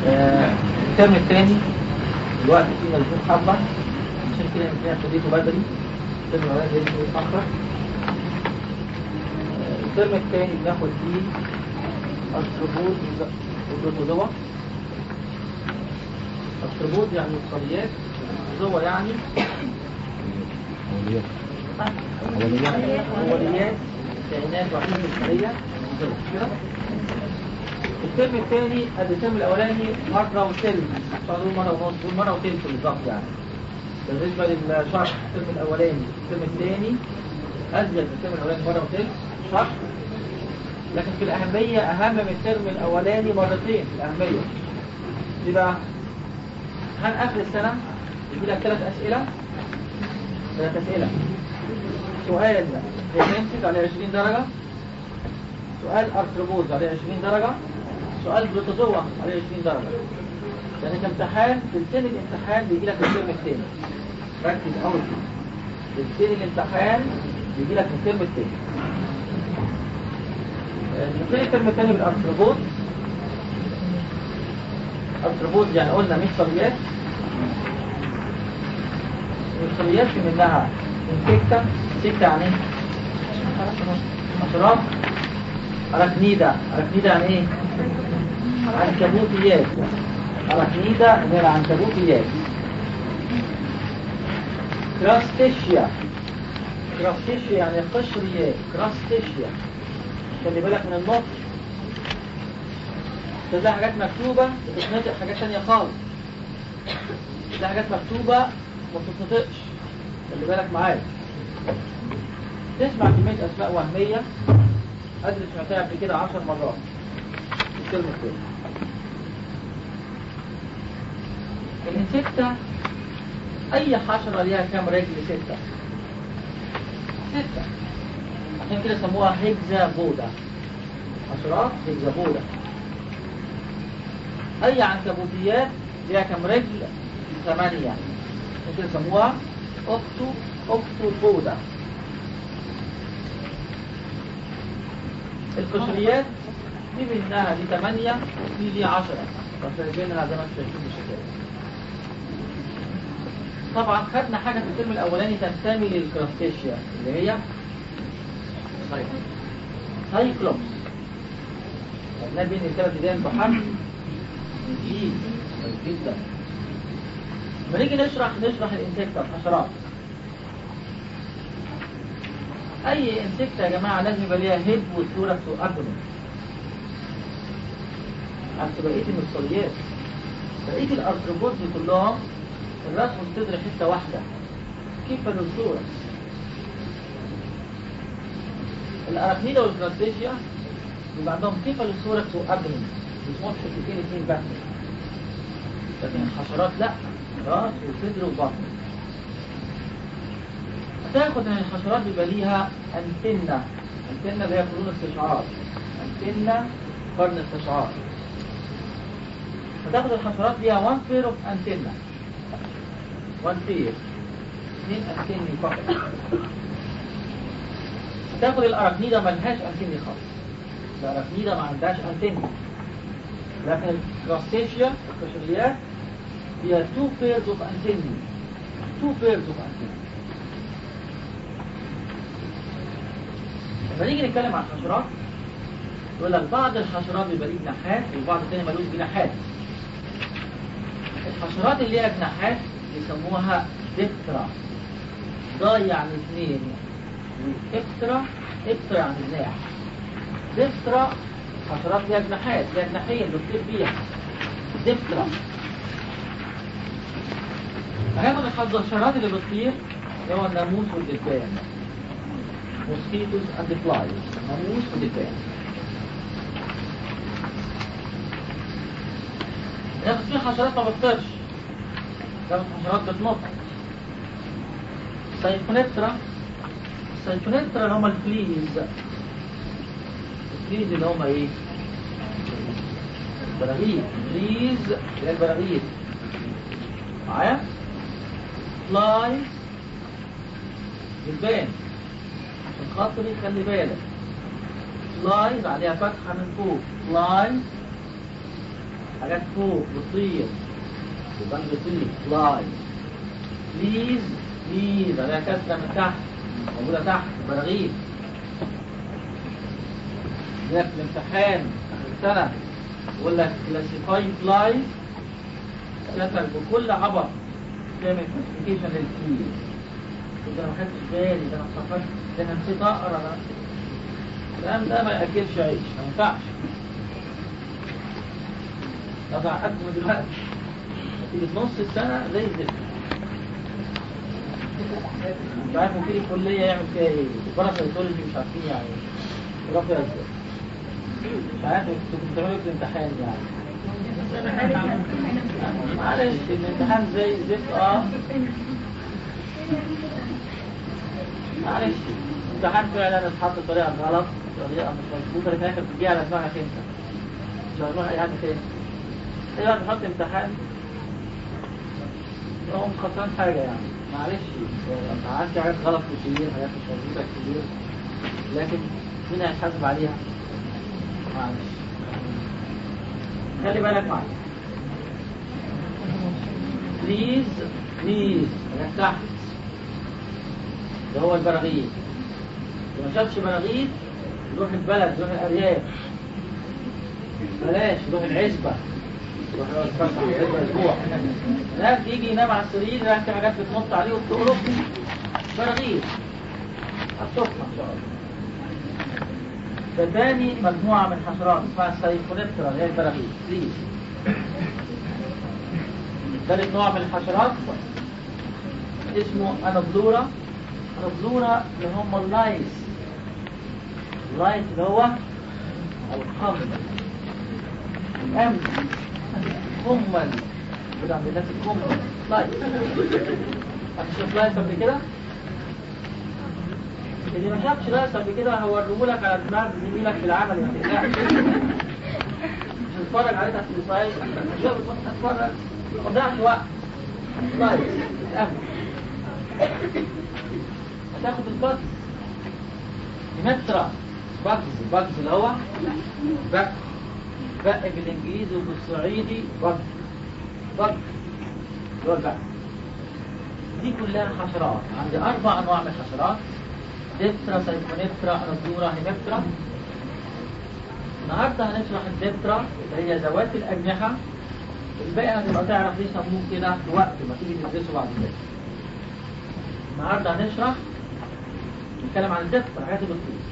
الترم الثاني الوقت فيه ملزوم حبة، عشان كده يمكن ابتديته بدري. الترم الأولاني لازم يتأخر. الترم الثاني بناخد فيه الأرثروبود والبروتوزوا. الأرثروبود يعني الصليات، البروتوزوا يعني أوليات كائنات وحيدة الخلية. الترم الثاني قد الترم الأولاني مرة وثلث، صاروا مرة ونص مرة وثلث بالظبط يعني. بالنسبة للشرح الترم الأولاني الترم الثاني أزيد من الترم الأولاني مرة وثلث شرح، لكن في الأهمية أهم من الترم الأولاني مرتين في الأهمية. يبقى هل آخر السنة يجي لك 3 أسئلة؟ 3 أسئلة. سؤال هيمنتج عليه 20 درجة، سؤال أرثروبود عليه 20 درجة، سؤال بروتوزوا عليه 20 درجة. يعني كامتحان تلتين الامتحان بيجي لك الترم الثاني. ركز أول كده، تلتين الامتحان بيجي لك الترم الثاني. نبتدي الترم الثاني بالأرثروبود. أرثروبود يعني قلنا مش صليات. الصليات في منها انسكتا، انسكتا يعني ايه؟ أشراف. أراكنيدا، أراكنيدا يعني ايه؟ عنكبوتيات. أراكنيدا من العنكبوتيات. كراستيشيا، كراستيشيا يعني قشريات. كراستيشيا خلي بالك من النطق، تلاقي حاجات مكتوبة بتتنطق حاجات تانية خالص، تلاقي حاجات مكتوبة ما بتتنطقش، خلي بالك معايا. تسمع كمية أسماء وهمية أدري سمعتها قبل كده 10 مرات في الترم الثاني. الانسكتا أي حشرة ليها كام رجل؟ 6. 6 عشان كده سموها هيكزابودا. حشرات هيكزابودا. أي عنكبوتيات ليها كام رجل؟ 8 عشان كده سموها أوكتوبودا. القشريات دي منها دي 8 ودي دي 10، فشايفينها زي ما انتم شايفين بالشكل. طبعا خدنا حاجة في الترم الأولاني تنتمي للكراستيشيا اللي هي سايكلوبس. خدناه بين الثلاث ايدين بحرف جديد جدا. لما نيجي نشرح الانسكتا الحشرات. أي انسكتا يا جماعة لازم يبقى ليها هيد وثوركس وأبدومين عكس بقية المفصليات. بقية الأرثروبود كلهم الرأس والصدر حتة واحدة، كيف الثوركس. الأراكنيدا والكراستيشيا يبقى عندهم كيف الثوركس وأبدومين، بيسموهم حتتين اتنين بس. لكن الحشرات لا، رأس وصدر وبطن. تاخد من الحشرات بيبقى ليها أنتنة. أنتنة اللي هي قرون استشعار. أنتنة قرن استشعار. فتاخد الحشرات ليها 1 pair of أنتنة. 1 pair. 2 أنتنة فقط. تاخد الأراكنيدا ملهاش أنتنة خالص. الأراكنيدا ما عندهاش أنتنة. لكن الكراستيشيا القشريات فيها 2 pairs of أنتنة. 2 pairs of أنتنة. لما نيجي نتكلم عن الحشرات يقول لك بعض الحشرات بيبقى ليه جناحات وبعض الثاني ملوش جناحات. الحشرات اللي ليها جناحات يسموها ديفترا. ضا يعني 2 وإفترا، إفترا يعني جناح. ديفترا حشرات ليها جناحات، ليها جناحين بتطير بيها. ديفترا. هناخد الحشرات اللي بتطير اللي هو الناموس والدبان. mosquitoes and the flies. ناموس ودبان. ناخد فيه حشرات ما بتطيرش، ناخد حشرات بتنط. سايفونيترا. السايفونيترا اللي هم الفليز. الفليز اللي هم ايه؟ البراغيث. فليز اللي هي البراغيث. معايا؟ فلايز دبان. خاطري خلي بالك. فلايز عليها فتحة من فوق. فلايز حاجات فوق بتطير يبقى بتطير فلاي. بليز بليز عليها كسرة من تحت موجودة تحت براغيث. ده في الامتحان آخر السنة يقول لك كلاسيفاي فلايز، سافر بكل عبر تعمل كلاسيفيكيشن للفيل. إذا ما خدتش بالي ده أنا افتكرت ده أنا نسيت أقرأ الكلام ده ما يأكلش عيش ما ينفعش. طبعا قد من دلوقتي تيجي في نص السنة زي الزفت. مش عارف ممكن الكلية يعمل فيها ايه؟ الباراسيتولوجي مش عارفين يعني ايه رافع ازاي. مش عارف انتوا كنتوا بتعملوا في الامتحان يعني. معلش الامتحان زي الزفت معلش الامتحان فعلا اتحط بطريقة غلط، طريقة مش مظبوطة، لكن احنا بتجي على دماغك انت. مش على دماغ اي حد تاني. ايه بقى بنحط امتحان هو مش خسران حاجة يعني، معلش عندي حاجات غلط كتير، حاجات مش مظبوطة كتير، لكن مين هيتحاسب عليها؟ معلش خلي بالك معايا. بليز بليز حاجات تحت ده هو البراغيث. اللي ما شافش براغيث يروح البلد، يروح الأرياف، بلاش يروح العزبة، يروح اسبوع هناك يجي ينام على السرير يلاقي في حاجات بتنط عليه وبتقرب براغيث. هتشوفها ان شاء الله. ده تاني مجموعة من حشرات اسمها السايكونيبترا اللي هي البراغيث. بليز. ثالث نوع من الحشرات اسمه انوبلورا. انوبلورا اللي هم اللايس. اللايس اللي هو الخمر، الأمن، كمل كده عند الناس الكمل لايس. هتشوف لايس قبل كده؟ اللي ما شافش لايس قبل كده هوريهولك على دماغ زميلك في العمل ما تقلقش. مش هتتفرج عليه تحت الصيف، مش هتتفرج ما تضيعش وقت. لايس الأمن. هتاخد الباكس مترا باكس اللي هو بق بالانجليزي وبالصعيدي بق البق. دي كلها حشرات. عندي 4 انواع من الحشرات: ديبترا، سايكونيبترا، انوبلورا، هيميبترا. النهارده هنشرح الديبترا اللي هي ذوات الاجنحه. الباقي هتبقى تعرف ليه سموه كده في وقت ما تيجي تدرسه بعد كده. النهارده هنشرح نتكلم عن الديبترا، الحاجات اللي بتطير.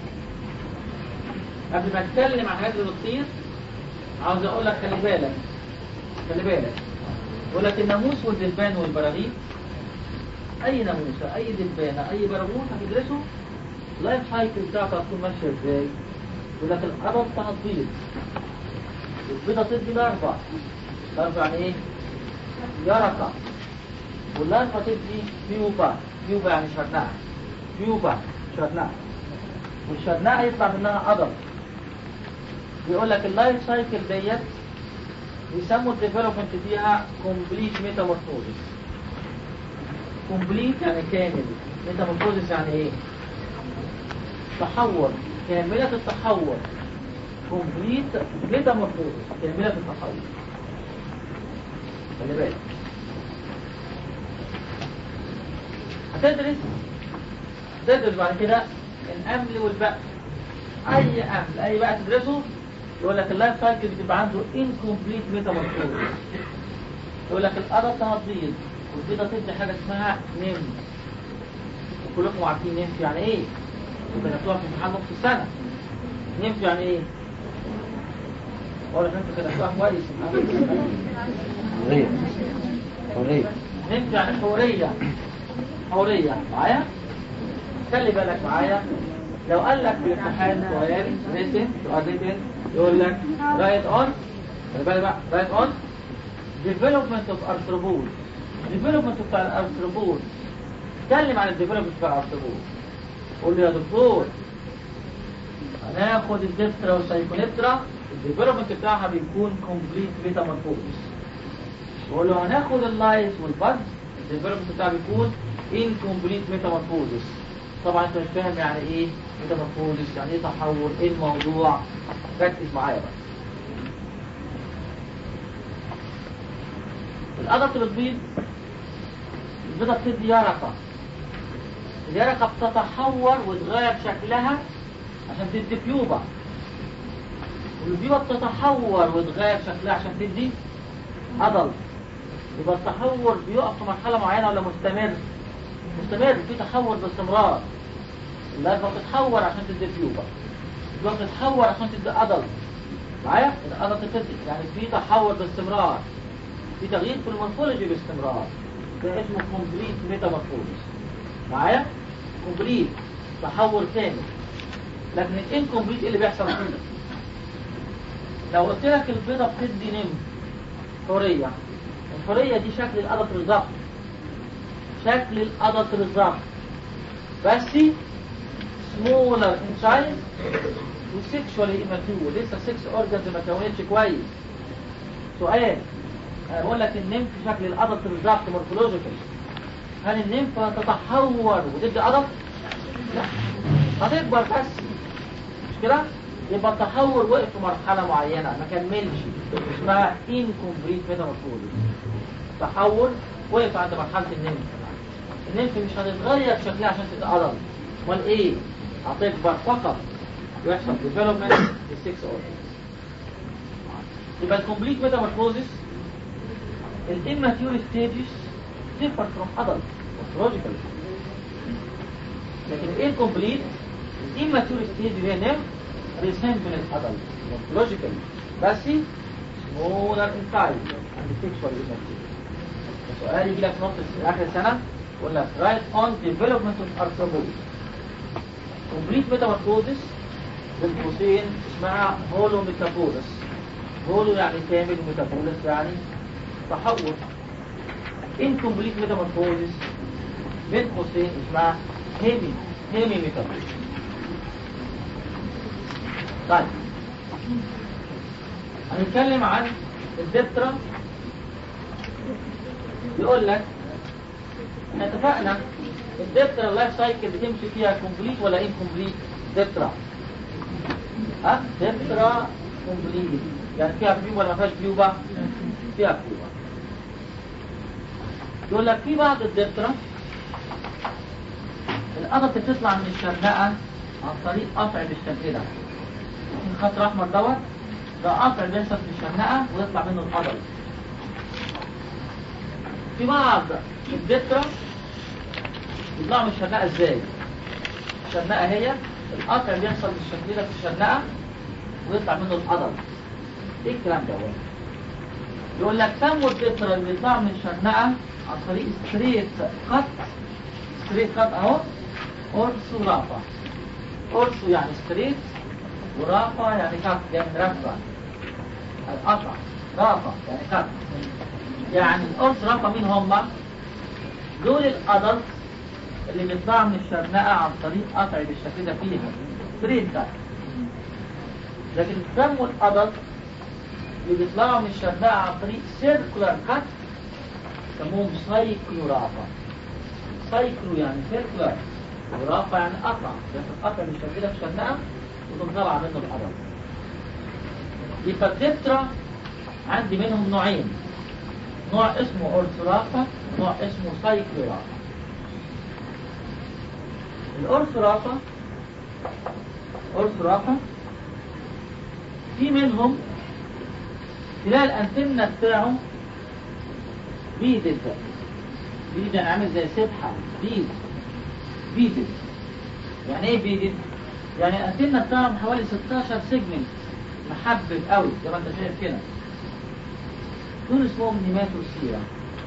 قبل ما اتكلم عن الحاجات اللي بتطير عاوز اقول لك خلي بالك يقول لك الناموس والدبان والبراغيث. اي ناموسه، اي دبانه، اي براغوث هتدرسه اللايف سايكل بتاعته هتكون ماشيه ازاي. يقول لك القرب هتبيض، البيضه تدي لارفا يعني ايه؟ يرقه. واللارفا تدي بيوبا يعني شرنقه. والشرنقه يطلع منها قدر. بيقول لك اللايف سايكل ديت بيسموا الديفلوبمنت فيها كومبليت ميتامورفوزيس. كومبليت يعني كامل، ميتامورفوزيس يعني ايه؟ تحور، كاملة التحور. كومبليت ميتامورفوزيس، كاملة التحور. خلي بالك هتدرس بعد كده الأمل والبأس. أي أمل أي بقى تدرسه يقول لك اللايف سايكل بتبقى عنده incomplete metamorphosis. يقول لك الأرض هتبيض والبيضة تدي حاجة اسمها نمف. كلكم عارفين نمف يعني ايه؟ وكتبتوها في امتحان نص السنة. نمف يعني ايه؟ ولا انتوا كتبتوها كويس؟ حورية. نمف يعني حورية. معايا؟ خلي بالك معايا. لو قال لك في الامتحان سؤال يقول لك رايت اون، خلي بالك بقى، رايت اون development of arthropods. development بتاع الارثروبود. اتكلم عن الديفلوبمنت بتاع الارثروبود. قول لي يا دكتور هناخد الديبترا والسايكونيبترا الديفلوبمنت بتاعها بيكون كومبليت ميتامورفوزيس. وقول له هناخد اللايس والبادز الديفلوبمنت بتاعها بيكون انكومبليت ميتامورفوزيس. طبعا انت مش فاهم يعني ايه ميتامورفوزيس، يعني ايه تحول، ايه الموضوع. ركز معايا بقى. الأدلت بتبيض، البيضة بتدي يرقة، اليرقة بتتحور وتغير شكلها عشان تدي بيوبة، والبيوبة بتتحور وتغير شكلها عشان تدي أدلت. يبقى التحور بيقف في مرحلة معينة ولا مستمر؟ مستمر، في تحور باستمرار. اللارفا بتتحور عشان تدي بيوبة، البيوبة بتتحور عشان تدي أدلت. معايا؟ الأدلت بتدي، يعني في تحور باستمرار، في تغيير في المورفولوجي باستمرار. ده اسمه كومبليت ميتامورفوزيس. معايا؟ كومبليت، تحور كامل. لكن الانكومبليت ايه اللي بيحصل فيه؟ لو قلت لك البيضة بتدي نمف حورية، الحورية دي شكل الأدلت بالظبط، شكل الأدلت بالظبط، بس سمولر ان سايز وسيكشوالي immature، لسه السكس اورجنز ما كونتش كويس. سؤال، انا بقول لك النمف شكل الأدلت بالظبط مورفولوجيكال، هل النمف هتتحور وتدي أدلت؟ لا، هتكبر بس، مش كده؟ يبقى التحور وقف في مرحلة معينة ما كملش، اسمها incomplete metamorphosis. التحور وقف عند مرحلة النمف. النمف مش هتتغير شكلها عشان تتقرب، امال ايه؟ هتكبر فقط ويحصل development للسكس organs. يبقى الكومبليت metamorphosis الاماتيور stages differ from adult morphologically. لكن الانكمبليت الاماتيور stage هي نمف resemble adult morphologically، بس smaller in size and sexually immature. السؤال يجي لك في نص آخر السنة يقول لك right on development of arthropods. complete metamorphosis بين قوسين اسمها هولو ميتابولس. هولو يعني كامل، ميتابولس يعني تحول. incomplete metamorphosis بين قوسين اسمها هيمي ميتابولس. طيب هنتكلم عن الدبترا. بيقول لك احنا اتفقنا الدبترا اللايف سايكل بتمشي فيها كومبليت ولا انكمبليت؟ دبترا دبترا كومبليت، يعني فيها بيوبا ولا ما فيهاش بيوبا؟ فيها بيوبا. يقول لك في بعض الدبترا الأدلت بتطلع من الشرنقة عن طريق قطع بالشكل ده. الخط الأحمر دوت ده قطع بيحصل في الشرنقة ويطلع منه الأدلت. في بعض الدبترا يطلعوا من الشرنقة ازاي؟ الشرنقة هي القطع بيحصل بالشكل ده في الشرنقة ويطلع منه الأدلت. ايه الكلام ده؟ يقول لك سموا الدبترا اللي بيطلعوا من الشرنقة عن طريق ستريت كات اهو اورسو رافا. اورسو يعني ستريت، ورافا يعني كات، يعني رفع القطع. رافا يعني كات. يعني الأورس رافا مين هم؟ دول الأدلت اللي بيطلعوا من الشرنقة عن طريق قطع بالشكل ده فيها ستريت كات. لكن سموا الأدلت اللي بيطلعوا من الشرنقة عن طريق سيركولار كات سموهم سايكلو رافا. سايكلو يعني سيركولار، ورافا يعني قطع، ياخد قطع بالشكل ده في الشرنقة وتطلع منه الأدلت. يبقى الدبترا عندي منهم نوعين، نوع اسمه أورثورافا ونوع اسمه سايكلورافا. الأورثورافا في منهم تلاقي الأنتنة بتاعه بيدد يعني عامل زي سبحة بيدد. يعني ايه بيدد؟ يعني الأنتنة بتاعهم حوالي 16 سيجمنت محبب قوي زي ما انت شايف كده. دول اسمهم نيماتوسيرا.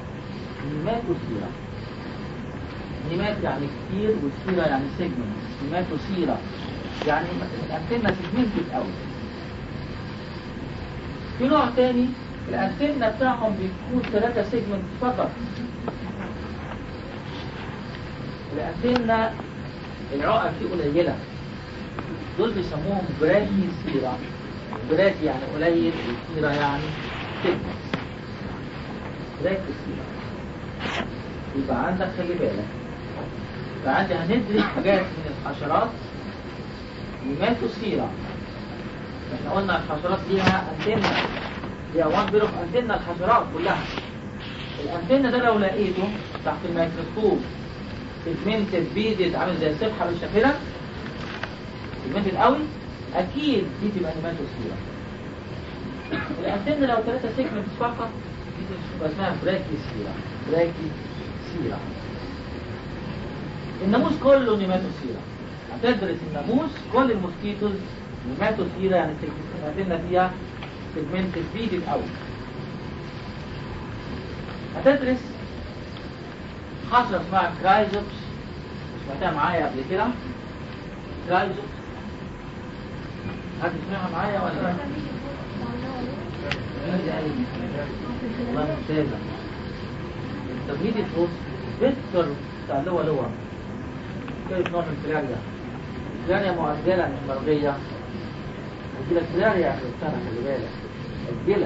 نيمات يعني كتير وسيرا يعني سيجمنت. نيماتوسيرا يعني الأنتنة سيجمنتد قوي. في نوع تاني الأنتنة بتاعهم بيكون 3 سيجمنت فقط. الأنتنة العقل فيه قليلة، دول بيسموهم براكيسيرا. براكي يعني قليل، وسيرا يعني سيجمنت. براكيسيرا. يبقى عندك خلي بالك، يبقى عندي هندرس حاجات من الحشرات نيماتوسيرا. احنا قلنا الحشرات ليها أنتنة، ليها وان بيروف أنتنة الحشرات كلها. الانتنة ده لو لقيته تحت الميكروسكوب بيجمنتد بيدد عامل زي السبحة بالشكل بيجمنتد قوي، اكيد دي تبقى نيماتوسفيرا. الانتنة لو 3 سيجمنتس فقط دي تبقى اسمها براكيسفيرا. براكيسفيرا. الناموس كله نيماتوسفيرا. هتدرس الناموس كل الموسكيتوز نيماتوسفيرا، يعني الانتنة فيها بيجمنتد بيدد قوي. هتدرس حشرة اسمها كرايزوبس، سمعتها معايا قبل كده؟ كرايزوبس هتسمعها معايا ولا لا؟ والله ممتازة. تمهيد الفوز بيكتر بتاع لوا كيف نوع من الفلاريا. الفلاريا مؤجلة مش مرضية، ودي لك فلاريا في السنة، خلي بالك مؤجلة.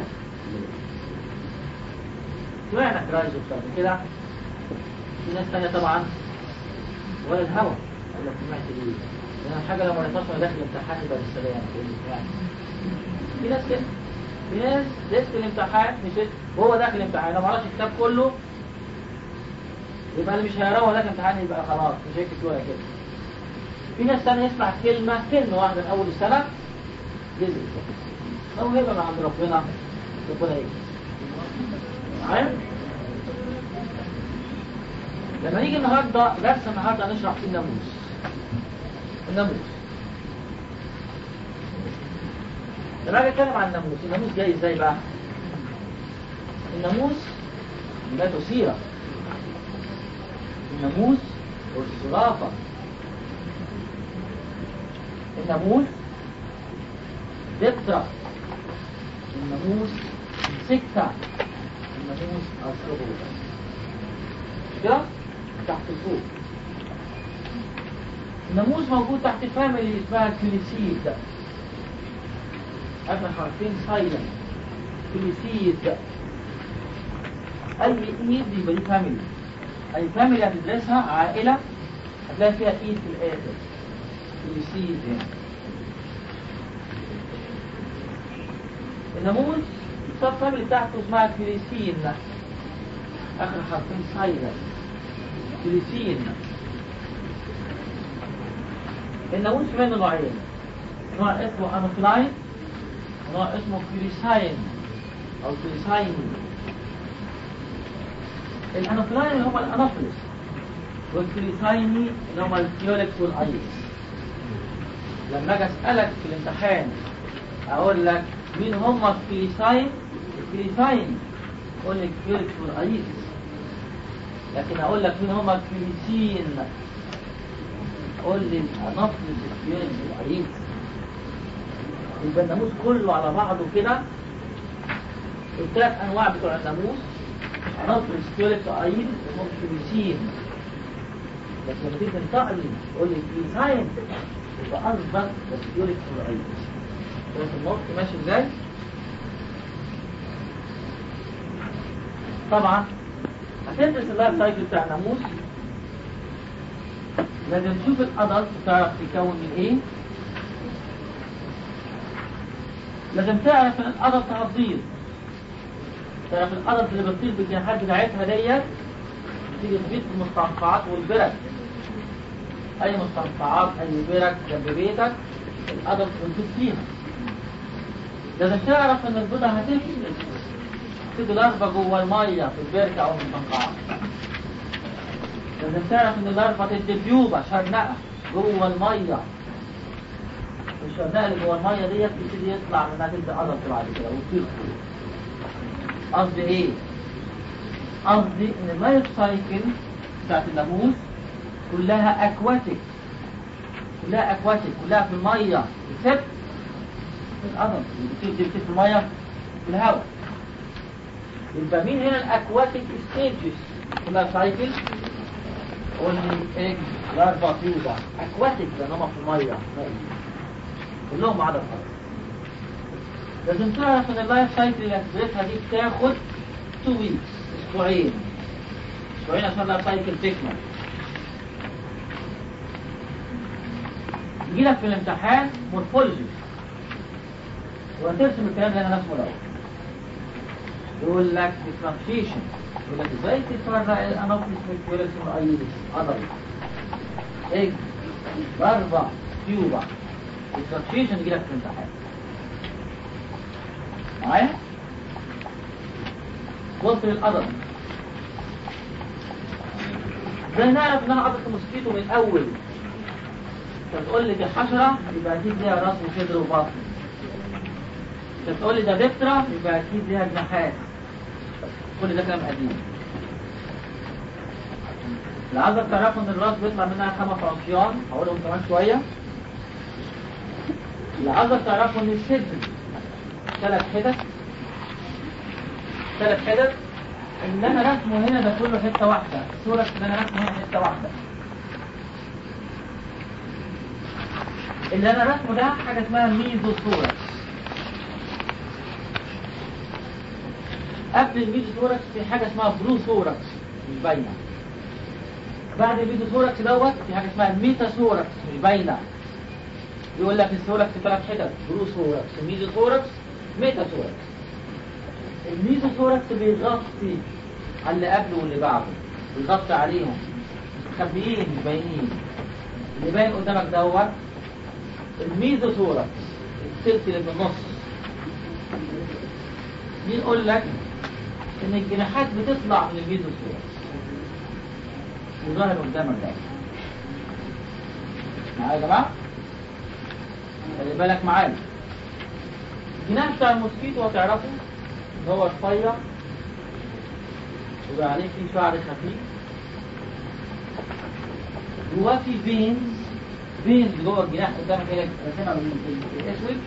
سمعنا كرايزوبس قبل كده. في ناس تانية طبعا ولا الهوى ولا سمعت ليه، لأن الحاجة لو ما ريتهاش وأنا داخل الامتحان يبقى بالسلامة. في ناس كده، في ناس لسه الامتحان مشيت وهو داخل الامتحان لو ما قراش الكتاب كله يبقى اللي مش هيقراه داخل الامتحان يبقى خلاص مش هيكتب ولا كده. في ناس تانية يسمع كلمة واحدة من أول السنة جزء لو هيبقى من عند ربنا ايه معايا. لما نيجي النهارده درس النهارده هنشرح فيه الناموس. لما اجي اتكلم عن الناموس جاي ازاي بقى؟ الناموس نيماتوسفيرا. الناموس والزرافة. الناموس دبترا. الناموس سكتة. الناموس أرثروبودا. كده تحت الفوق. الناموس موجود تحت فاميلي اسمها كليسيد. اخر حرفين سايلنت. كليسيد. اي ايد يبقى دي فاميلي. اي فاميلي هتدرسها عائلة هتلاقي فيها ايد في الاخر. كليسيد هنا. الناموس السب فاميلي بتاعته اسمها كليسين. اخر حرفين سايلنت. كليسين. الناموس في منه نوعين، نوع اسمه انوفلاين ونوع اسمه كليساين او كليساين. الانوفلاين اللي هم الانوفلس، والكليسايني اللي هم الكيولكس والايس. لما اجي اسالك في الامتحان اقول لك مين هم الكليساين؟ الكليساين اقول لك الكيولكس والايس. لكن اقول لك مين هم الكليسين قول لي الانوفلس الكيولكس والايس. يبقى الناموس كله على بعضه كده الثلاث انواع بتوع الناموس انوفلس كيولكس وايس اسمهم كليسين. لكن لما تيجي تنطق لي تقول لي كليساين يبقى قصدك الكيولكس والايس. شوف النطق ماشي ازاي؟ طبعا هتدرس اللايف سايكل بتاع الناموس. لازم تشوف الادلت تعرف يكون من ايه. لازم تعرف ان الادلت هتطير. تعرف الادلت اللي بتطير بالجناحات بتاعتها ديت تيجي تبيض في المستنقعات والبرك. اي مستنقعات اي برك جنب بيتك الادلت بتطير فيها. لازم تعرف ان البيضة هتفلت تيجي لارفة جوه المية في البركة او المستنقعات. لازم تعرف ان اللارفة تدي بيوبة شرنقة جوه المية. الشرنقة اللي جوه المية ديت يبتدي يطلع منها تدي أدلت بعد كده وتطير فوق. قصدي ايه؟ قصدي ان اللايف سايكل بتاعت الناموس كلها اكواتيك. كلها في المية اكسبت الأدلت اللي بتطير في المية في الهواء. يبقى مين هنا الاكواتيك ستيجز في اللايف سايكل؟ قول لي ايه؟ لارفا بيوبا اكواتيك لان هم في المية كلهم عدد خالص. لازم تعرف ان اللايف سايكل اللي هتدرسها دي بتاخد 2 ويكس اسبوعين عشان اللايف سايكل تكمل. يجيلك في الامتحان مورفولوجي وهترسم الكلام اللي انا رسمه الاول. يقول لك differentiation، يقول لك ازاي تفرق الانوفلس من الكيولكس من الايودس عضلي ايه ضربة تيوبة differentiation يجي لك في الامتحان معايا؟ بص للقدم ازاي نعرف انها عضلة الموسكيتو من الاول؟ انت بتقول لي دي حشرة يبقى اكيد ليها راس وصدر وبطن، انت بتقول لي ده دفترة يبقى اكيد ليها جناحات، كل ده كلام قديم. اللي عايزك تعرفوا ان الراس بيطلع منها 5 عصيان هقولهم كمان شوية. اللي عايزك تعرفوا ان الصدر 3 حتت، اللي انا رسمه هنا ده كله حتة واحدة، الصورة اللي انا رسمه هنا حتة واحدة، اللي انا رسمه ده حاجة اسمها ميزوثوركس. قبل الميزوثوركس في حاجة اسمها بروثوركس مش باينة، بعد الميزوثوركس دوت في حاجة اسمها ميتاثوركس مش باينة. يقول لك الثوركس 3 حتت، بروثوركس ميزوثوركس ميتاثوركس. الميزوثوركس بيغطي على اللي قبله واللي بعده، بيغطي عليهم مخبيين مش باينين. اللي باين قدامك دوت الميزوثوركس السلك اللي في النص. مين يقول لك ان الجناحات بتطلع من الميزوثوركس وظاهر قدامك ده معايا يا جماعه؟ خلي بالك معايا. الجناح بتاع الموسكيتو هتعرفه ان هو رفيع يبقى عليه فيه شعر خفيف، جواه فيه فينز جوه الجناح قدامك هنا راسمها بالاسود.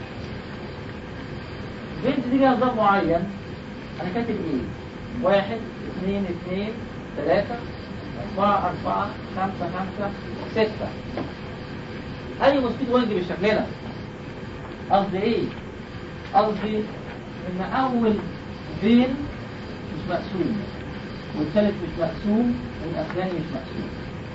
الفينز دي ليها نظام معين، انا كاتب ايه؟ 1 2 2 3 4 4 5 5 6. اي موسكيتو وينج بالشكل ده. قصدي ايه؟ قصدي ان اول فين مش مقسوم والثالث مش مقسوم والاخراني مش مقسوم،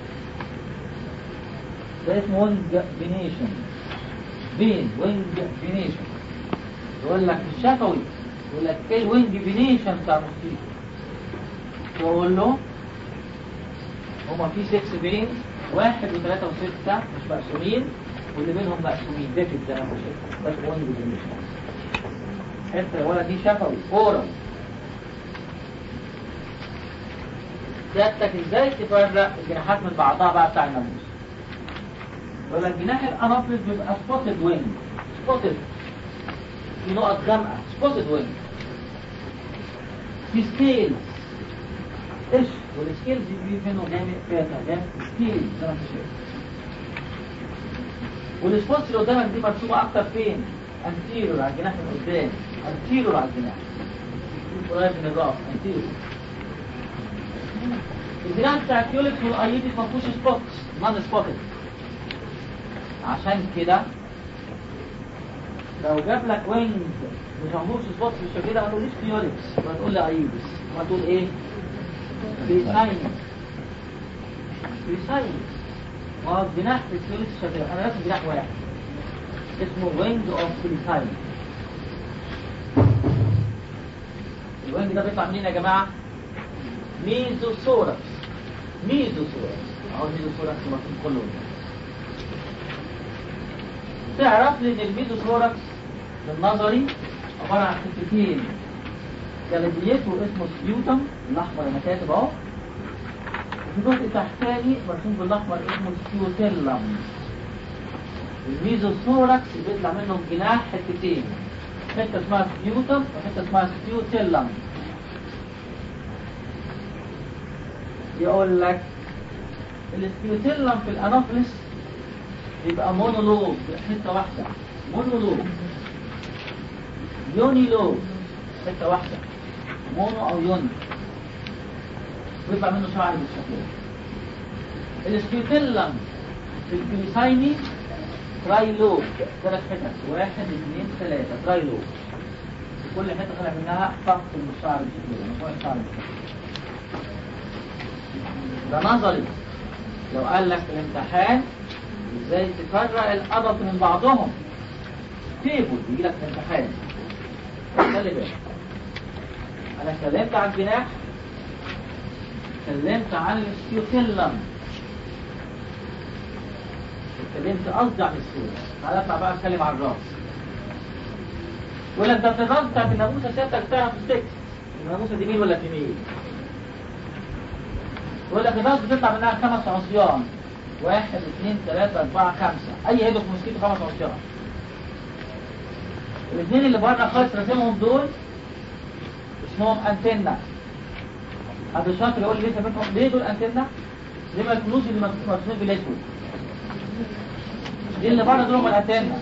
ده اسمه وينج بينيشن. وينج بينيشن يقول لك الشفوي يقول لك ايه الوينج بينيشن بتاع الموسكيتو؟ تقول له هما في 6 فينز 1 و3 و6 مش مقسومين واللي بينهم مقسومين ديفيد زي ما انت شايف، ده اسمه وينج بينيشن. حته ولا دي شفوي فورا. سيادتك ازاي تفرق الجناحات من بعضها بقى بتاع الناموس؟ يقول لك جناح الانافلس بيبقى سبوتد وينج، سبوتد في نقط غامقه، سبوتد وينج. في سكيلز ايش؟ والسكيلز دي منه جامد فيها سكيلز زي ما انت شايف. والسبوتس اللي قدامك دي مرسومه اكتر فين؟ انتيرور على الجناح من قدام، انتيرور على الجناح قريب من الراس، انتيرور. الجناح بتاع الكيولكس والايديس ما فيهوش سبوتس، نون سبوتد. عشان كده لو جاب لك وينج مش مفهوش سبوتس بالشكل ده ما تقوليش كيولكس، ما تقول لي ايديس، ما تقول ايه؟ بيساينس. ما هو الجناح في الكيولكس شكل انا راسم جناح واحد اسمه وينج اوف بيساينس. الوينج ده بيطلع منين يا جماعه؟ ميزوثوركس. اهو الميزوثوركس المفروض كله تعرف لي ان الميزوثوركس بالنظري عباره عن حتتين، جلديته اسمه سبيوتم الاحمر انا كاتب اهو، وفي جزء تحتاني مرسوم بالاحمر اسمه سبيوتيلم. الميزوثوركس بيطلع منهم جناح حتتين، حته اسمها سبيوتم وحته اسمها سبيوتيلم. يقول لك السبيوتيلم في الانافلس يبقى مونولوج حته واحده، مونولوج. يوني لوب حته واحده، مونو او يوني، ويطلع منه شعر بالشكل ده. السبيوتيلم في البيسايني تراي لوب 3 حتت، 1 2 3 تراي لوب، كل حته طالع منها فص من الشعر بالشكل ده، مجموعه شعر بالشكل ده. ده نظري. لو قال لك في الامتحان ازاي تفرق الأدلت من بعضهم، تيبل يجي لك في الامتحان، خلي بالك انا اتكلمت عن الجناح، اتكلمت عن السكيوتيلم، اتكلمت قصدي عن السورة. تعالى اطلع بقى اتكلم عن الراس. ولا انت في الراس بتاعت الناموسه سيادتك تعرف السكس الناموسه دي مين ولا فيميل؟ ولا في الراس بتطلع منها 5 عصيان، 1 2 3 4 5، اي هيدو في موسكيتو 5 عصيان. الاثنين اللي بره خالص راسمهم دول اسمهم انتنا. حد شاطر يقول لي ليه سميتهم ليه دول انتنا؟ ليه ما يكونوش اللي مرسومين بالاسود؟ دي اللي بره دول هم الانتنا،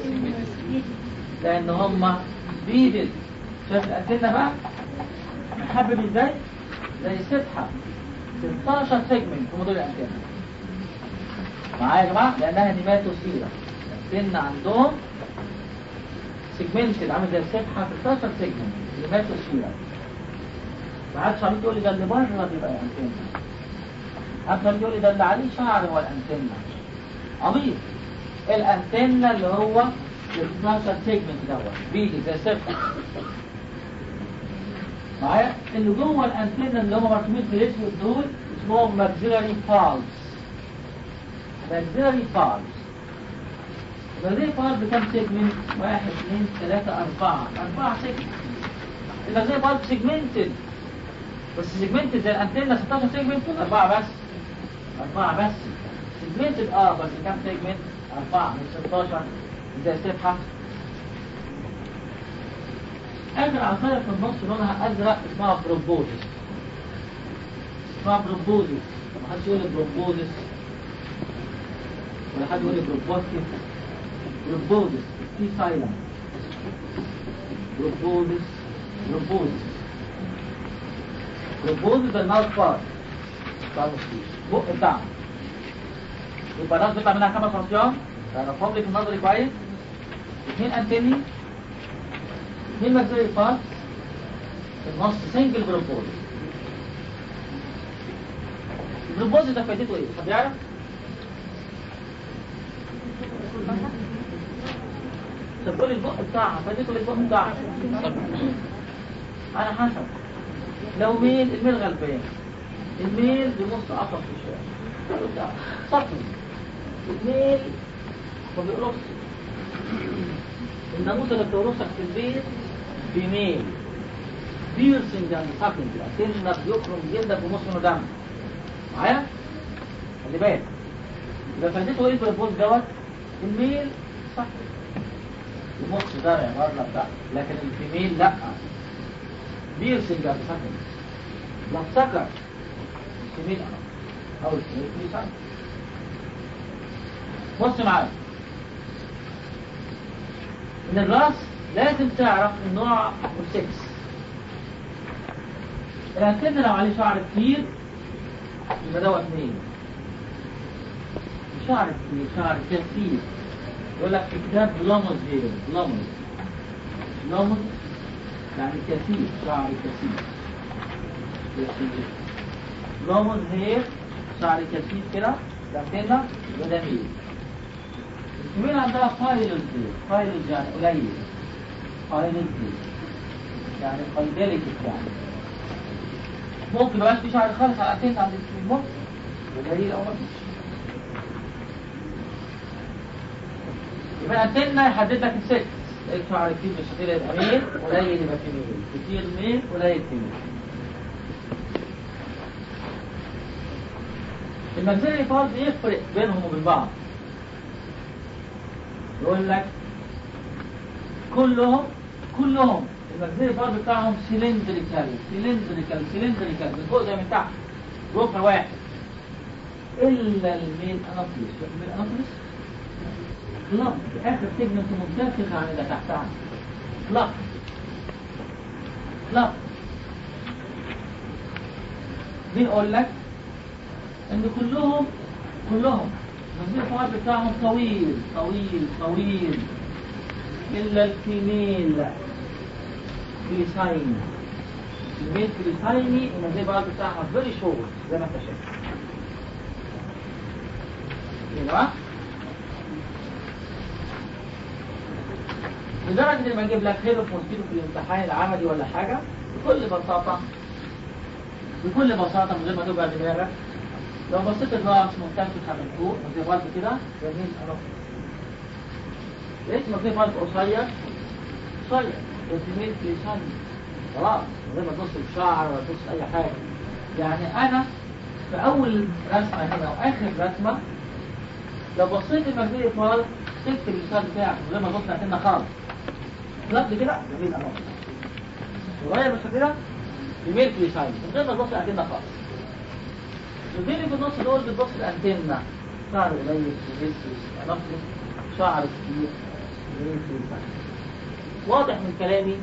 لان هم بيدل. شايف الانتنا بقى محبب ازاي؟ زي السبحه 16 سيجمنت في موديل الانتنا. معايا يا جماعه؟ لانها نيماتوسيرا. الانتنا عندهم سيجمنت عامل زي السبحه 16 سيجمنت نيماتوسيرا. ما عادش عم تقول لي ده اللي بره بيبقى انتنا. عم تقول لي ده اللي عليه شعر هو الانتنا. عبيط. الانتنا اللي هو 12 سيجمنت دوت بيجي زي السبحه. معايا؟ اللي جوه الانتنا اللي هم مرسومين في الاسود دول اسمهم ماكسيلاري فالز. ماكسيلاري فالز. الماكسيلاري فالز بكام سيجمنت؟ 1 2 3 4 سيجمنت. الماكسيلاري فالز سيجمنتد، بس سيجمنتد زي الانتنا 16 سيجمنت ولا 4 بس؟ 4 بس. سيجمنتد بس كام سيجمنت؟ 4 من 16 زي السبحه. آخر عصاية في النص لونها أزرق اسمها بروبوزس. اسمها بروبوزس. ما حدش يقول بروبوزس ولا حد يقول بروبوسكس. بروبوزس في سايلنت. بروبوزس ده الماوث بارت بتاع البق بتاعه. يبقى الراس بيطلع منها 5 عصيان. تعرفهم لي في النظري كويس. 2 انتني، 2 ماكسيلاري فالز، في النص سنجل بروبوز. البروبوز ده فايدته ايه؟ حد يعرف؟ طب قول البق بتاعها فايدته ايه البق بتاعها؟ على حسب. لو ميل الميل غلبان، الميل بنص عصب في الشارع صفر، الميل ما بيقرصش. الناموسه اللي بتقرصك في البيت بميل بيرسنج عند ساكن كده سنك بيخرم جلدك ونص منه دم. معايا؟ خلي بالك. يبقى فايدته ايه في البوز دوت؟ الميل صح يمص زرع بره بتاع، لكن الفيميل لا. بيرسنج عند ساكن لا سكر الفيميل او الفيميل في ساكن. بص معايا. من الراس لازم تعرف النوع والسكس. الانتن لو عليه شعر كتير يبقى دوت ميل. شعر كتير شعر كثير يقول لك في كتاب لامز هير. لامز يعني كثير شعر كثير. لامز هير شعر كثير كده الانتن يبقى ده ميل. الفيميل عندها فايلز يعني قليل. فايلز يعني قليلة يعني ممكن مبقاش في شعر خالص على الأساس عند الفيميل قليل أو مفيش. يبقى الأنتنا يحدد لك السكس. الشعر كتير مش كتير يبقى ميل، قليل يبقى فيميل، كتير ميل قليل فيميل. الماكسيلاري فالز يفرق بينهم وبين بعض. يقول لك كلهم الماكسيلاري فالز بتاعهم سيلندريكال من فوق زي من تحت ركن واحد الا الميل انافلس. الميل انافلس كلاب اخر سيجمنت منتفخ عن اللي تحتها. كلاب بيقول لك ان كلهم الماكسيلاري فالز بتاعهم طويل إلا الفيميل فيليسايني. الميل فيليسايني الماكسيلاري فالز بتاعها فيري شورت زي ما انت شايف. يبقى لدرجة لما اجيب لك هيرو موسكيتو في الامتحان العملي ولا حاجة بكل بساطة من غير ما توجع دماغك، لو بصيت الراس منتفخة من فوق مكتوب فالف كده جميل أنف، لقيت مكتوب فالف قصير بس ميل كليسان خلاص من غير ما تبص الشعر ولا تبص أي حاجة. يعني أنا في أول رسمة هنا وآخر رسمة لو بصيت المكتوب فالف تكتب اللسان بتاعك من غير ما تبص لكنها خالص لفظ كده جميل أنف صغير بس كده يميل كليسان من غير ما تبص لكنها خالص. الفيلي في النص دول بتبص الأنتنة شعر قليل وجسم نفسه شعر كتير يميل كليسان. واضح من كلامي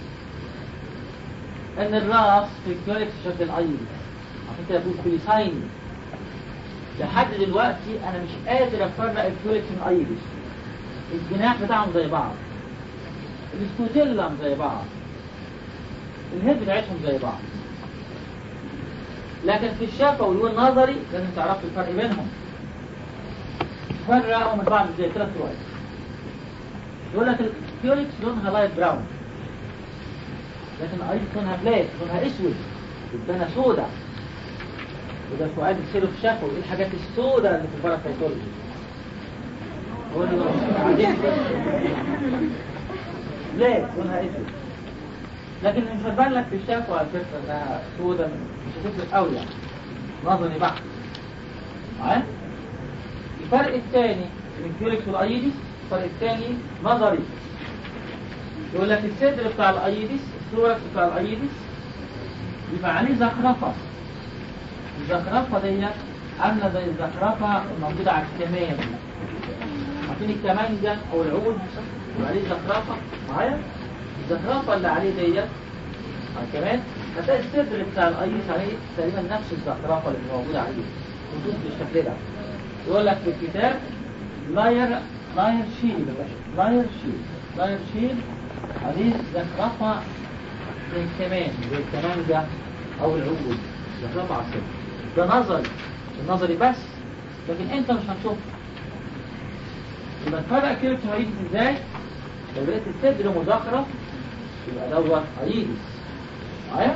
ان الراس في الكيوركس شكل الايرس عشان كده بقول كليساين. لحد دلوقتي انا مش قادر افرق الكيوركس من الايرس. الجناح بتاعهم زي بعض، السكوزيلم زي بعض، الهيد بتاعتهم زي بعض، لكن في الشفوي والنظري لازم تعرفوا الفرق بينهم. فرقوا من بعض زي 3 فروقات. يقول لك الكيوركس لونها لايت براون، لكن الايرس لونها بلاك، لونها اسود، قدامها سودا. وده سؤال بتصيره في الشفوي، ايه الحاجات السودا اللي في الباراسايتولوجي؟ هو اللي بعدين بلاك لونها اسود، لكن مش هتبان لك في الشفوي على فكره انها سودا، مش هتفرق قوي يعني نظري بحت. معايا؟ الفرق الثاني بين الكيوركس والايدس، الفرق الثاني نظري. يقول لك الصدر بتاع الايدس، الثوركس بتاع الايدس يبقى عليه زخرفه. الزخرفه دي عامله زي الزخرفه الموجوده على الكمان، عارفين الكمانجه او العود يبقى عليه زخرفه. معايا؟ الزخرفه اللي عليه ديت على الكمان هتلاقي الصدر بتاع الايدس عليه تقريبا نفس الزخرفه اللي موجوده عليه خصوص بالشكل ده. يقول لك في الكتاب لاير شيل عليه زخرفه زي الكمان، زي الكمانجه او العود، زخرفه على الصدر. ده نظري بس، لكن انت مش هتشوفه. يبقى تفرق كيوركس وايدس ازاي؟ لو لقيت الصدر مزخرف يبقى دوت ايدس. معايا؟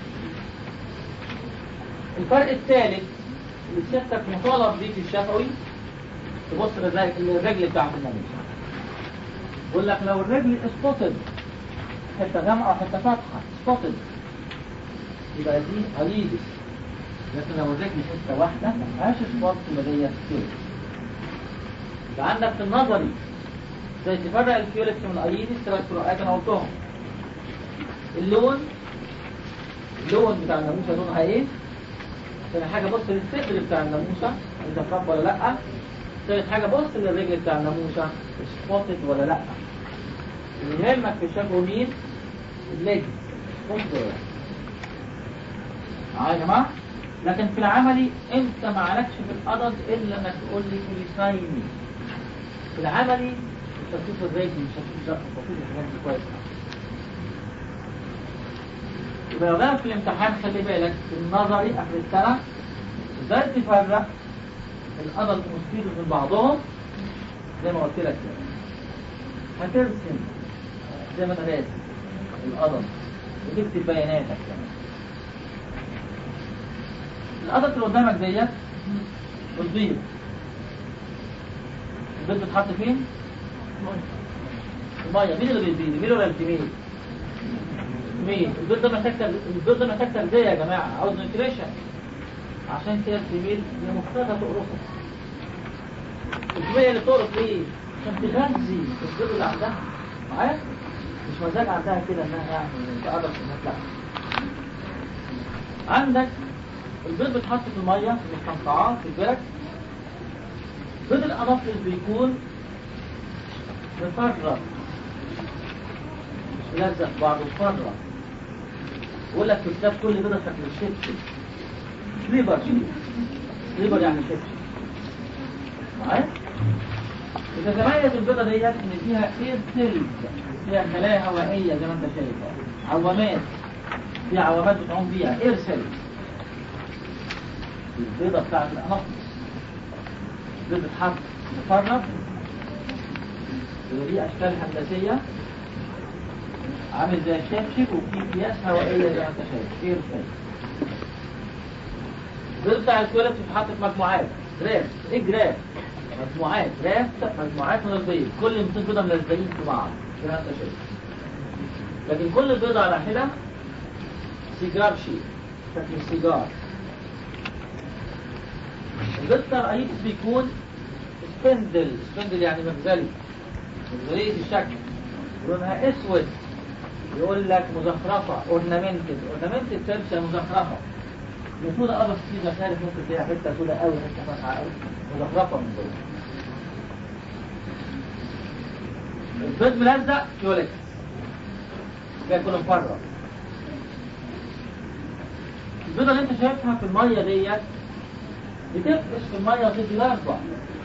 الفرق الثالث اللي سيادتك مطالب بيه في الشفوي تبص للرجل بتاعت الناموسه. يقول لك لو الرجل سبوتد حته غامقه حته فاتحه سبوتد يبقى دي ايدس، لكن لو الرجل حته واحده ما فيهاش سبوت يبقى دي كيوركس. يبقى عندك في النظري زي تفرق الكيوركس من الايدس 3 فروقات انا قلتهم. اللون بتاع الناموسه لونها ايه؟ ثاني حاجه بص للصدر بتاع الناموسه اذا خف ولا لا. ثالث حاجه بص للرجل بتاع الناموسه سبوتد ولا لا. اللي يهمك في الشفوي مين؟ الليج سبوتد. معايا يا جماعه؟ لكن في العملي انت ما عليكش في الادلت الا انك تقول لي كوليسايني. في العملي مش هتشوف الرجل، مش هتشوف الزرق، مش هتشوف الحاجات دي كويس. يبقى لو جالك في الامتحان خلي بالك في النظري اخر السنه ازاي تفرق الادلت والمسكيتوز من بعضهم زي ما قلت لك كده. هترسم زي ما انا راسم الادلت وتكتب بياناتك كمان. الادلت اللي قدامك ديت البيض بتتحط فين؟ الميه. مين اللي بيبيض؟ الميل ولا الفيميل؟ مين؟ البيض ده محتاج تغذيه يا جماعه، عاوز نيوتريشن. عشان كده الفيميل هي مفترضه تقرصه. الفيميل اللي بتقرص ليه؟ عشان تغذي البيض اللي عندها. معايا؟ مش مزاج عندها كده انها يعني تقرص الناس، لا. عندك البيض بيتحط في الميه في المستنقعات في البرك. بيض الانافيل بيكون مفرغ مش ملزق في بعضه، مفرغ. يقول لك في كتاب كل بيضه شكل الشبشب سليبر يعني شبشب. معايا؟ بتتميز البيضه ديت ان فيها اير سيلز، فيها خلايا هوائيه زي ما انت شايف، عوامات، في عوامات بتعوم بيها اير سيلز. البيضه بتاعت الانافيل البيض بتحط مفرغ، ودي اشكال هندسيه عامل زي الشبشب وفي اكياس هوائيه زي ما انت شايف اير فيل. البيض بتاع الكولابس بيتحط في مجموعات جراف. ايه جراف؟ مجموعات جراف، مجموعات من البيض، كل 200 بيضه ملزقين في بعض زي ما انت شايف. لكن كل بيضه على حده سيجار شيء شكل السيجار. البيض بتاع الايتس بيكون سبندل يعني مغزلي، مغزلية الشكل، لونها اسود، يقول لك مزخرفة اورنامنتد سيلز مزخرفة. وسودة قبض كتير مخالف ممكن تلاقيها حتة سودة قوي حتة فاتحة قوي مزخرفة من جوه. البيض ملزق كيوليكس بيكون مفرغ. البيضة اللي انت شايفها في المية ديت بتفقس في المية وتدي لارفا.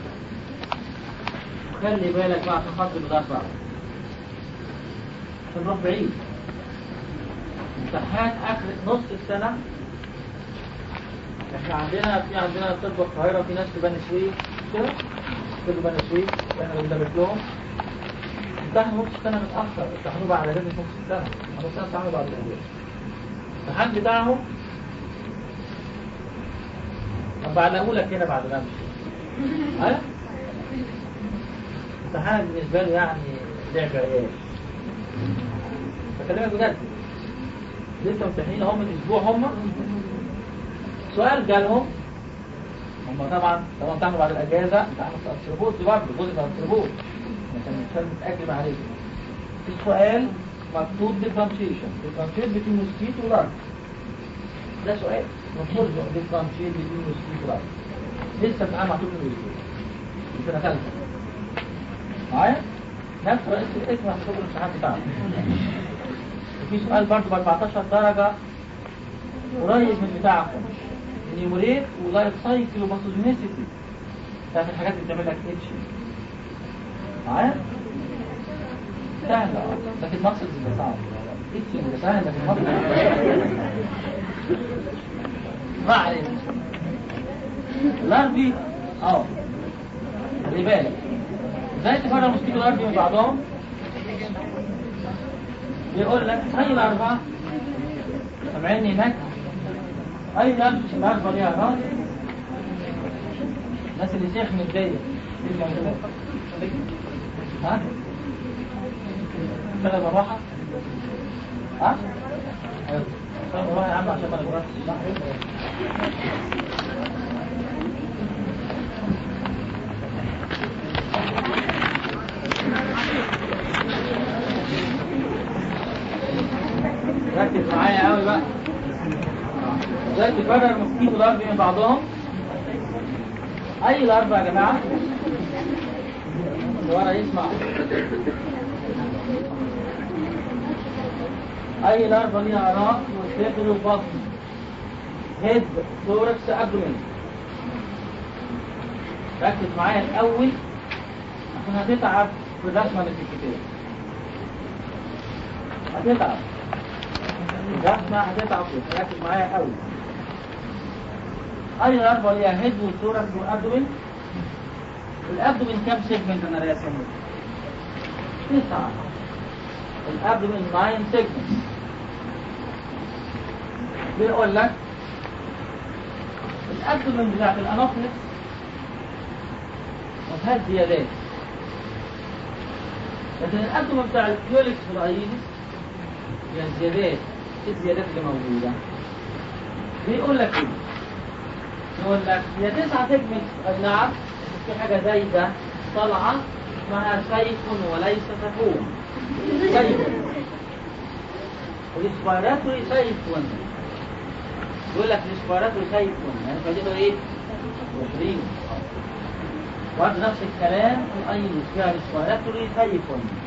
خلي بالك بقى عشان خاطر بلارفا عشان نروح بعيد. امتحان اخر نص السنة احنا عندنا طب القاهرة، في ناس في بني سويف كده، طب بني سويف احنا بندرس لهم. امتحنوا نص السنة متأخر، امتحنوا بعد لازم نص السنة، نص السنة امتحنوا بعد الأجازة. الامتحان بتاعهم طب بعلقه لك هنا بعد ما امشي. ها؟ امتحان بالنسبة له يعني لعب عيال. بكلمك بجد. لسه ممتحنين هم من اسبوع هم. سؤال جالهم هم طبعا امتحنوا بعد الاجازة، امتحنوا في الاتريبوت برضه جزء من الاتريبوت. عشان متأكد عليه. السؤال مكتوب differentiation between mosquito والارض. ده سؤال مفروض differentiate between mosquito والارض. لسه امتحان مكتوب من الاسبوع. السنة ثالثة. معايا؟ نفس رئيس الاسم هتكتب الامتحان بتاعه. وفي سؤال برضه ب 14 درجة قريب من بتاعكم. نيومريت ولايف سايكل وباثوجينيسيتي. بتاعت الحاجات اللي بتعمل لك اتش. معايا؟ سهلة لكن مقصد ده صعب. اتش ده سهل لكن مقصد ما علينا. الاربي خلي بالك ازاي تفرق الموسكيتو الاربي من بعضهم؟ بيقول لك اي الاربعه سامعيني هناك، اي الاربعه ليها راس. الناس اللي سخنت ديت ها اشتغل بالراحه. ها اشتغل بالراحه يا عم عشان ما نجربش. ركز معايا قوي بقى. ازاي تفرق الموسكيتو الاربي من بعضهم؟ اي الاربع يا جماعه اللي ورا يسمع. اي الاربع ليها راس وصدر وبطن، هيد ثوركس ابدومين. ركز معايا الاول عشان هتتعب في الرسمه اللي في الكتاب. هتتعب الرسمه هتتعب فيها. ركز معايا قوي. اي الاربع ليها هيد وثوركس وابدومين. الابدومين كام سيجمنت انا راسم؟ 9. الابدومين 9 سيجمنت. بيقول لك الابدومين بتاعت الانوفلس ما فيهاش زيادات، لكن الابدومين بتاع الكيوليكس والايدس فيها زيادات. ايه الزيادات اللي موجوده؟ بيقول لك ايه؟ يقول لك هي 9 سيجمنت. نعم في حاجه زايده طالعه اسمها سيف وليس سفون. سيف الاسبيراتوري سيف. يقول لك الاسبيراتوري سيف يعني فائدته ايه؟ 20. برضه نفس الكلام في اي فيها الاسبيراتوري سيف.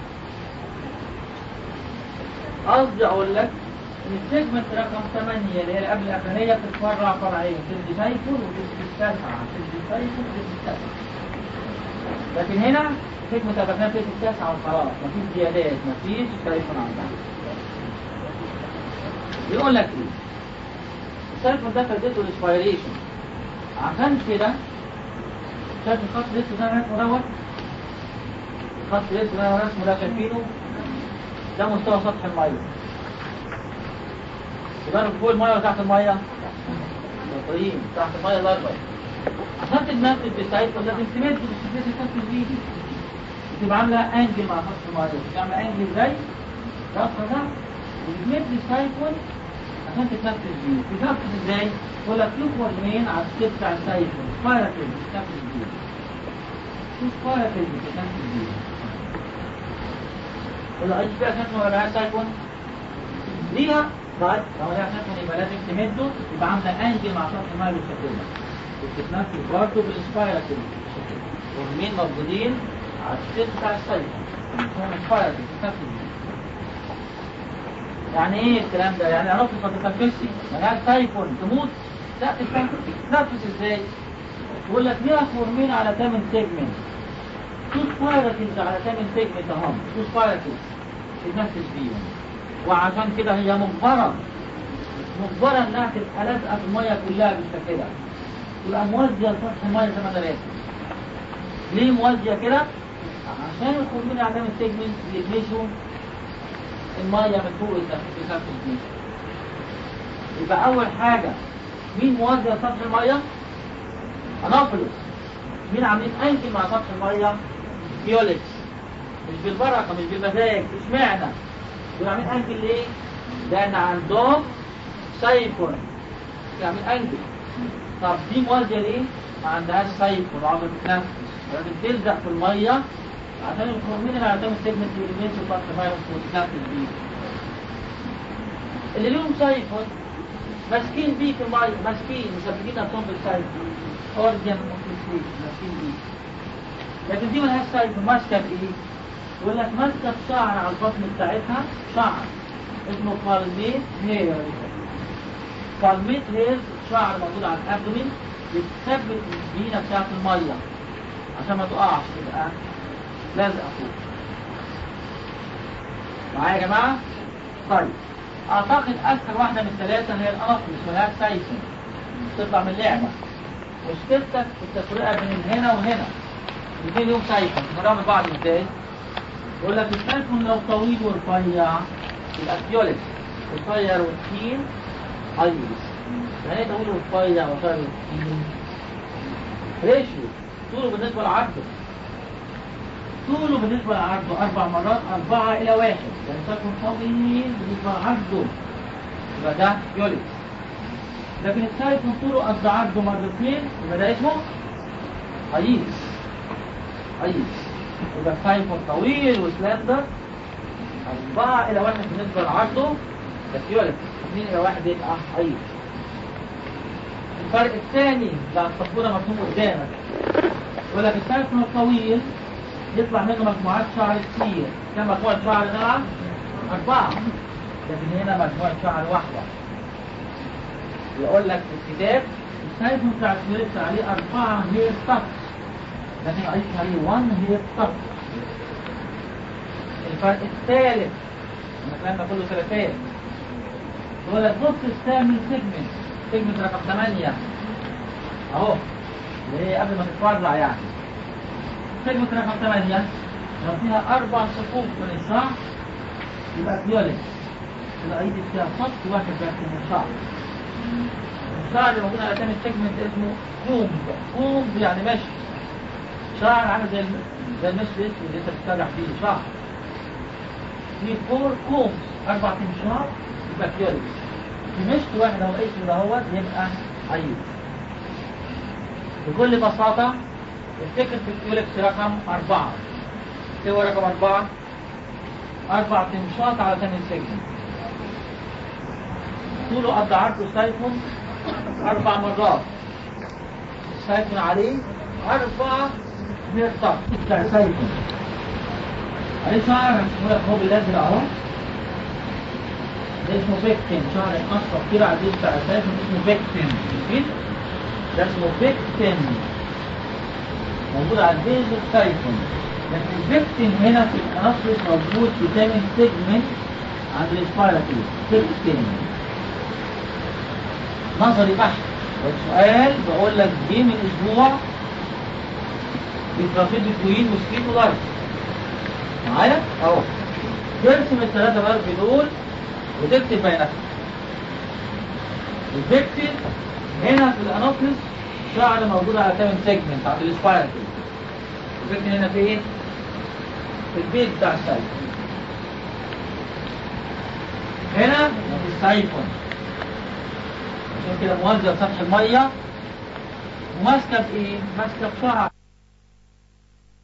قصدي اقول لك ان السيجمنت رقم 8 اللي هي قبل الاخرانيه بتتفرع فرعين، تدي سيف وتدي 9، تدي سيف وتدي 9. لكن هنا السيجمنت الاخرانيه بتدي 9 وخلاص، مفيش زيادات، مفيش سيف عندها. يقول لك ايه؟ السيف ده فائدته الاسبيريشن. عشان كده شايف الخط الاسود ده رسمه دوت؟ الخط الاسود ده رسمه ده شايفينه؟ ده مستوى سطح الميه. يبقى فوق الميه ولا تحت الميه؟ مطرين تحت الميه الاربع. عشان تتنفذ بتاعتكم لازم تمد السفليت التنفس دي تبقى عامله انجل مع سطح الميه، تبقى عامله انجل زي رفع ده وتمد السايكون عشان تتنفذ بيه. تتنفذ ازاي؟ يقول لك يخرج منين على السيب بتاع السايكون سبايركل تتنفذ بيه. شو سبايركل تتنفذ بيه؟ يقول له اي فيها سايكون ولا لها سايكون؟ ليها طيب لو لها سايكون يبقى لازم تمده يبقى عامله انجل مع سطح الميه بالشكل ده. وتتنفذ برضه بالسبايركل والمين موجودين على السيب بتاع السايكون. اسمهم سبايركل تتنفذ بيه. يعني ايه الكلام ده؟ يعني عرفت ما تتنفسش ملهاش سايفون تموت؟ لا تتنفس ازاي؟ يقول لك ليها فورمين على 8 سيجمنت. تو سبايركلز على 8 سيجمنت اهم، تو سبايركلز تتنفس بيهم. وعشان كده هي مجبره انها تبقى لازقه في الميه كلها بالشكل ده. تبقى موازيه لسطح الميه زي ما انا راسم. ليه موازيه كده؟ عشان الفورمين على 8 سيجمنت بيلمسوا المية من فوق التنفس دي. يبقى أول حاجة مين موازي لسطح المية؟ أنافلوس. مين عاملين أنكل مع سطح المية؟ فيوليكس. مش بالبركة مش بالمزاج، اشمعنى؟ دول عاملين أنكل ليه؟ لأن عندهم سايفون عاملين أنكل. طب دي موازية ليه؟ ما عندهاش سايفون وعمل بتتنفس، لازم تلزق في المية عشان الفورمين اللي عندهم السيجمنت والإيمينس وسطح المية وتتنفس بيه. اللي ليهم سايفون ماسكين بيه في المية، ماسكين مثبتين نفسهم بالسايفون اورجن اوف ماسكين بيه. لكن دي ملهاش سايفون، ماسكه بايه؟ يقول لك ماسكه بشعر على البطن بتاعتها، شعر اسمه بالميت هير. بالميت هير شعر موجود على الابدومين بتثبت الزينه بتاعت الميه عشان ما تقعش تبقى لازقه فوق. معايا يا جماعه؟ طيب اعتقد اسهل واحده من الثلاثه هي الانافلس ملهاش سايفون تطلع من اللعبه. مشكلتك في التفرقه بين هنا وهنا. الاثنين ليهم سايفون تفرقوا من بعض ازاي؟ يقول لك السايفون لو طويل ورفيع يبقى فيولكس، قصير وتخين ايرس. يعني ايه طويل ورفيع وقصير وتخين؟ ريشيو طوله بالنسبه لعرضه. طوله بالنسبة لعرضه 4 مرات 4 إلى 1. يعني سايفون طويل بالنسبة لعرضه يبقى ده يوليكس. لكن السايفون طوله قد عرضه مرتين يبقى ده اسمه ايس. يبقى السايفون طويل وسلندر 4 إلى 1 بالنسبة لعرضه ده يوليكس. 2 إلى 1 يبقى ايس. الفرق الثاني ده الصفورة مرسوم قدامك. يقول لك السايفون الطويل يطلع منه مجموعات شعر كتير. كم مجموعة شعر نلعب؟ 4. لكن هنا مجموعة شعر واحدة. يقول لك في الكتاب السايفون بتاع الفيوليكس عليه 4 هير ستاف، لكن الأيس عليه 1 هير ستاف. الفرق الثالث الكلام ده كله ثلاثات. يقول لك بص استعمل سيجمنت رقم 8 اهو اللي هي قبل ما تتفرع يعني. سيجمنت رقم 8 لو فيها 4 صفوف من الشعر يبقى فيوليكس. يبقى ايدي فيها خط واحد بس من الشعر. الشعر اللي موجود على تاني سيجمنت اسمه كومب يعني مشي. شعر عامل زي المشي الاسود اللي انت بتسرح فيه شعر. في 4 كومز 4 شعر يبقى فيوليكس. في مشط واحد اهو اسود اهوت يبقى ايوس. بكل بساطة افتكر في الفيوليكس رقم 4. هو رقم 4 4 تمشاط على 8 سيجمنت. طوله قد عرضه سايفون 4 مرات. السايفون عليه 4 متر بتاع سايفون. عليه شعر اسمه هو بالازرق اهو. ده اسمه بيكتين، شعر اصفر كده على الجزء بتاع السايفون اسمه بيكتين. ده اسمه بيكتين موجود على البيز السايفون. لكن البيكتين هنا في الانافلس موجود في 8 سيجمنت عند السبايركل. بيكتين نظري بحت. والسؤال بقول لك جه من اسبوع بترافيد بتوين وسكيت ولارج معايا اهو. ترسم الثلاثة برب دول وتكتب بينهم. الفيكتور هنا في الانوكلس شعر موجود على 8 سيجمنت عند السبايرال كده. الفيكتور هنا فين؟ في البيت بتاع السايفون. هنا السايفون عشان كده موزع سطح الميه وماسكه بايه؟ ماسكه بشعر